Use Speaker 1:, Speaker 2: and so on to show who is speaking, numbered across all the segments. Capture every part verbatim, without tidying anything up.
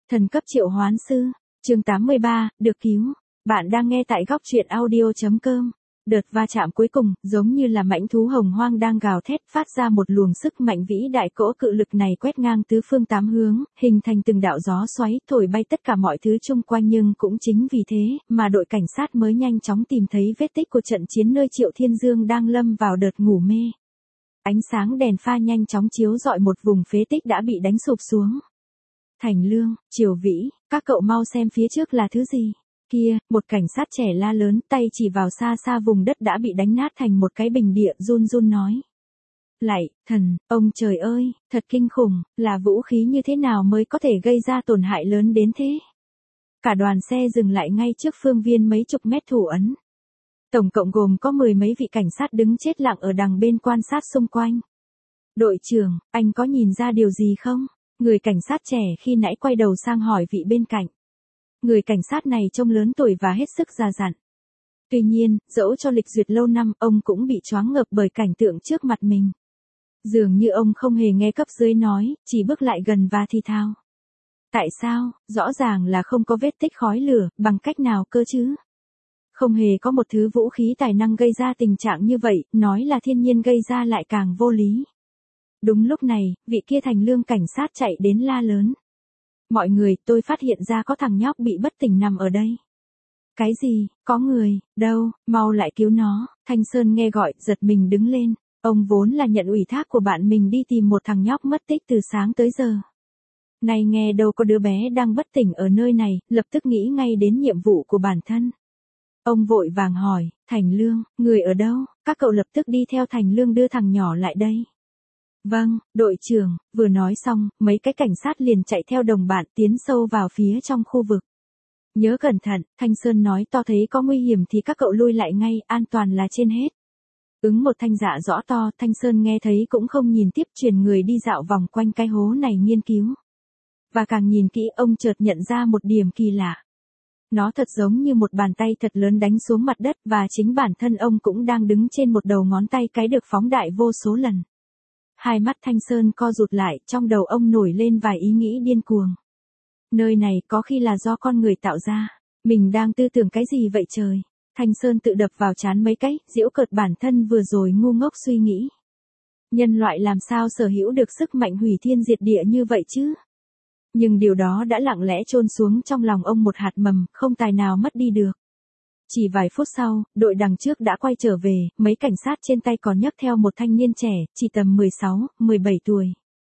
Speaker 1: Thần cấp triệu hoán sư, chương tám mươi ba, được cứu. Bạn đang nghe tại góc truyện audio chấm com. Đợt va chạm cuối cùng, giống như là mãnh thú hồng hoang đang gào thét, phát ra một luồng sức mạnh vĩ đại, cỗ cự lực này quét ngang tứ phương tám hướng, hình thành từng đạo gió xoáy, thổi bay tất cả mọi thứ chung quanh, nhưng cũng chính vì thế, mà đội cảnh sát mới nhanh chóng tìm thấy vết tích của trận chiến nơi Triệu Thiên Dương đang lâm vào đợt ngủ mê. Ánh sáng đèn pha nhanh chóng chiếu rọi một vùng phế tích đã bị đánh sụp xuống. Thành Lương, Triều Vĩ, các cậu mau xem phía trước là thứ gì. Kia, một cảnh sát trẻ la lớn, tay chỉ vào xa xa vùng đất đã bị đánh nát thành một cái bình địa, run run nói. Lạy, thần, ông trời ơi, thật kinh khủng, là vũ khí như thế nào mới có thể gây ra tổn hại lớn đến thế? Cả đoàn xe dừng lại ngay trước phương viên mấy chục mét thủ ấn. Tổng cộng gồm có mười mấy vị cảnh sát đứng chết lặng ở đằng bên quan sát xung quanh. Đội trưởng, anh có nhìn ra điều gì không? Người cảnh sát trẻ khi nãy quay đầu sang hỏi vị bên cạnh. Người cảnh sát này trông lớn tuổi và hết sức già dặn. Tuy nhiên, dẫu cho lịch duyệt lâu năm, ông cũng bị choáng ngợp bởi cảnh tượng trước mặt mình. Dường như ông không hề nghe cấp dưới nói, chỉ bước lại gần và thì thào. Tại sao, rõ ràng là không có vết tích khói lửa, bằng cách nào cơ chứ? Không hề có một thứ vũ khí tài năng gây ra tình trạng như vậy, nói là thiên nhiên gây ra lại càng vô lý. Đúng lúc này, vị kia Thành Lương cảnh sát chạy đến la lớn. Mọi người, tôi phát hiện ra có thằng nhóc bị bất tỉnh nằm ở đây. Cái gì, có người, đâu, mau lại cứu nó. Thanh Sơn nghe gọi, giật mình đứng lên. Ông vốn là nhận ủy thác của bạn mình đi tìm một thằng nhóc mất tích từ sáng tới giờ. Này nghe đâu có đứa bé đang bất tỉnh ở nơi này, lập tức nghĩ ngay đến nhiệm vụ của bản thân. Ông vội vàng hỏi, Thành Lương, người ở đâu? Các cậu lập tức đi theo Thành Lương đưa thằng nhỏ lại đây. Vâng, đội trưởng, vừa nói xong, mấy cái cảnh sát liền chạy theo đồng bạn tiến sâu vào phía trong khu vực. Nhớ cẩn thận, Thanh Sơn nói to, thấy có nguy hiểm thì các cậu lui lại ngay, an toàn là trên hết. Ứng một thanh dạ rõ to, Thanh Sơn nghe thấy cũng không nhìn tiếp, truyền người đi dạo vòng quanh cái hố này nghiên cứu. Và càng nhìn kỹ, ông chợt nhận ra một điểm kỳ lạ. Nó thật giống như một bàn tay thật lớn đánh xuống mặt đất, và chính bản thân ông cũng đang đứng trên một đầu ngón tay cái được phóng đại vô số lần. Hai mắt Thanh Sơn co rụt lại, trong đầu ông nổi lên vài ý nghĩ điên cuồng. Nơi này có khi là do con người tạo ra. Mình đang tư tưởng cái gì vậy trời? Thanh Sơn tự đập vào trán mấy cái, giễu cợt bản thân vừa rồi ngu ngốc suy nghĩ. Nhân loại làm sao sở hữu được sức mạnh hủy thiên diệt địa như vậy chứ? Nhưng điều đó đã lặng lẽ chôn xuống trong lòng ông một hạt mầm, không tài nào mất đi được. Chỉ vài phút sau, đội đằng trước đã quay trở về, mấy cảnh sát trên tay còn nhấc theo một thanh niên trẻ, chỉ tầm mười sáu, mười bảy tuổi.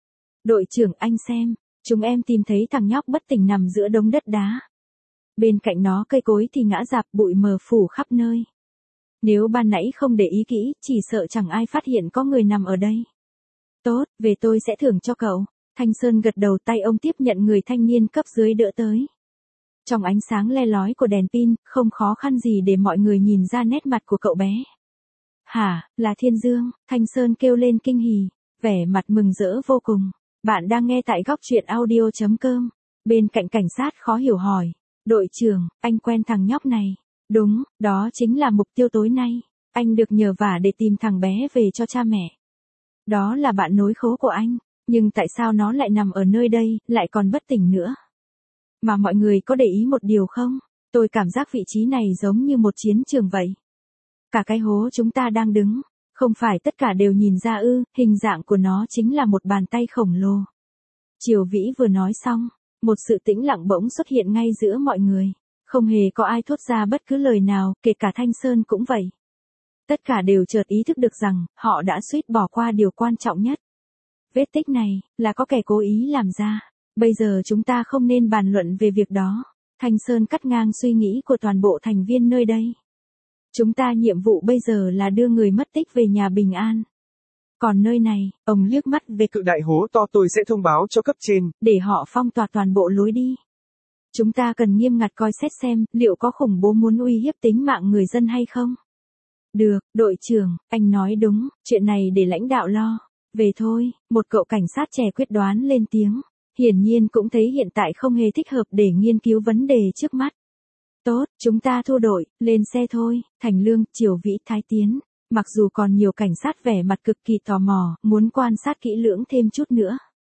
Speaker 1: Đội trưởng, anh xem, chúng em tìm thấy thằng nhóc bất tỉnh nằm giữa đống đất đá. Bên cạnh nó cây cối thì ngã rạp, bụi mờ phủ khắp nơi. Nếu ban nãy không để ý kỹ, chỉ sợ chẳng ai phát hiện có người nằm ở đây. Tốt, về tôi sẽ thưởng cho cậu. Thanh Sơn gật đầu, tay ông tiếp nhận người thanh niên cấp dưới đỡ tới. Trong ánh sáng le lói của đèn pin, không khó khăn gì để mọi người nhìn ra nét mặt của cậu bé. Hả, là Thiên Dương, Thanh Sơn kêu lên kinh hỉ, vẻ mặt mừng rỡ vô cùng. Bạn đang nghe tại góc truyện audio chấm com. Bên cạnh cảnh sát khó hiểu hỏi, đội trưởng, anh quen thằng nhóc này. Đúng, đó chính là mục tiêu tối nay. Anh được nhờ vả để tìm thằng bé về cho cha mẹ. Đó là bạn nối khố của anh, nhưng tại sao nó lại nằm ở nơi đây, lại còn bất tỉnh nữa? Mà mọi người có để ý một điều không? Tôi cảm giác vị trí này giống như một chiến trường vậy. Cả cái hố chúng ta đang đứng, không phải tất cả đều nhìn ra ư? Hình dạng của nó chính là một bàn tay khổng lồ. Triều Vĩ vừa nói xong, một sự tĩnh lặng bỗng xuất hiện ngay giữa mọi người. Không hề có ai thốt ra bất cứ lời nào, kể cả Thanh Sơn cũng vậy. Tất cả đều chợt ý thức được rằng, họ đã suýt bỏ qua điều quan trọng nhất. Vết tích này, là có kẻ cố ý làm ra. Bây giờ chúng ta không nên bàn luận về việc đó. Thanh Sơn cắt ngang suy nghĩ của toàn bộ thành viên nơi đây. Chúng ta nhiệm vụ bây giờ là đưa người mất tích về nhà bình an. Còn nơi này, ông liếc mắt về
Speaker 2: cự đại hố to, tôi sẽ thông báo cho cấp trên,
Speaker 1: để họ phong tỏa toàn bộ lối đi. Chúng ta cần nghiêm ngặt coi xét xem, liệu có khủng bố muốn uy hiếp tính mạng người dân hay không. Được, đội trưởng, anh nói đúng, chuyện này để lãnh đạo lo. Về thôi, một cậu cảnh sát trẻ quyết đoán lên tiếng. Hiển nhiên cũng thấy hiện tại không hề thích hợp để nghiên cứu vấn đề trước mắt. Tốt, chúng ta thu đội, lên xe thôi. Thành Lương, Triều Vĩ, Thái Tiến. Mặc dù còn nhiều cảnh sát vẻ mặt cực kỳ tò mò, muốn quan sát kỹ lưỡng thêm chút nữa.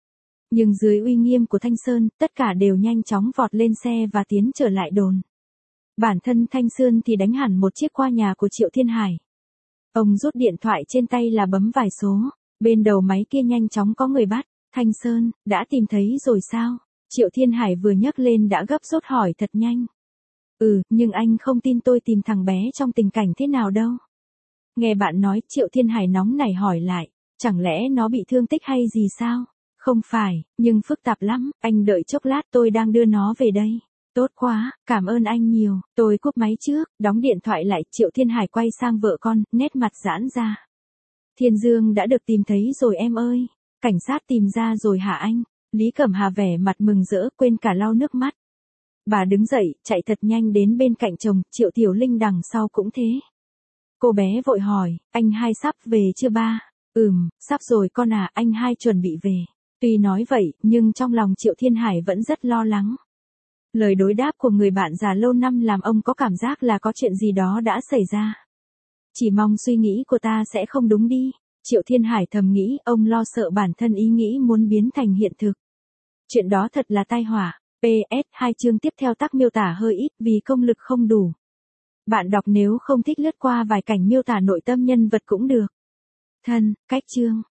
Speaker 1: Nhưng dưới uy nghiêm của Thanh Sơn, tất cả đều nhanh chóng vọt lên xe và tiến trở lại đồn. Bản thân Thanh Sơn thì đánh hẳn một chiếc qua nhà của Triệu Thiên Hải. Ông rút điện thoại trên tay là bấm vài số, bên đầu máy kia nhanh chóng có người bắt. Thanh Sơn, đã tìm thấy rồi sao? Triệu Thiên Hải vừa nhấc lên đã gấp rút hỏi thật nhanh. Ừ, nhưng anh không tin tôi tìm thằng bé trong tình cảnh thế nào đâu. Nghe bạn nói, Triệu Thiên Hải nóng nảy hỏi lại, chẳng lẽ nó bị thương tích hay gì sao? Không phải, nhưng phức tạp lắm, anh đợi chốc lát tôi đang đưa nó về đây. Tốt quá, cảm ơn anh nhiều, tôi cúp máy trước, đóng điện thoại lại. Triệu Thiên Hải quay sang vợ con, nét mặt giãn ra. Thiên Dương đã được tìm thấy rồi em ơi. Cảnh sát tìm ra rồi hả anh? Lý Cẩm Hà vẻ mặt mừng rỡ, quên cả lau nước mắt. Bà đứng dậy, chạy thật nhanh đến bên cạnh chồng. Triệu Tiểu Linh đằng sau cũng thế. Cô bé vội hỏi, anh hai sắp về chưa ba? Ừm, sắp rồi con à, anh hai chuẩn bị về. Tuy nói vậy, nhưng trong lòng Triệu Thiên Hải vẫn rất lo lắng. Lời đối đáp của người bạn già lâu năm làm ông có cảm giác là có chuyện gì đó đã xảy ra. Chỉ mong suy nghĩ của ta sẽ không đúng đi. Triệu Thiên Hải thầm nghĩ, ông lo sợ bản thân ý nghĩ muốn biến thành hiện thực. Chuyện đó thật là tai họa. pê ét hai chương tiếp theo tác miêu tả hơi ít vì công lực không đủ. Bạn đọc nếu không thích lướt qua vài cảnh miêu tả nội tâm nhân vật cũng được. Thân, cách chương.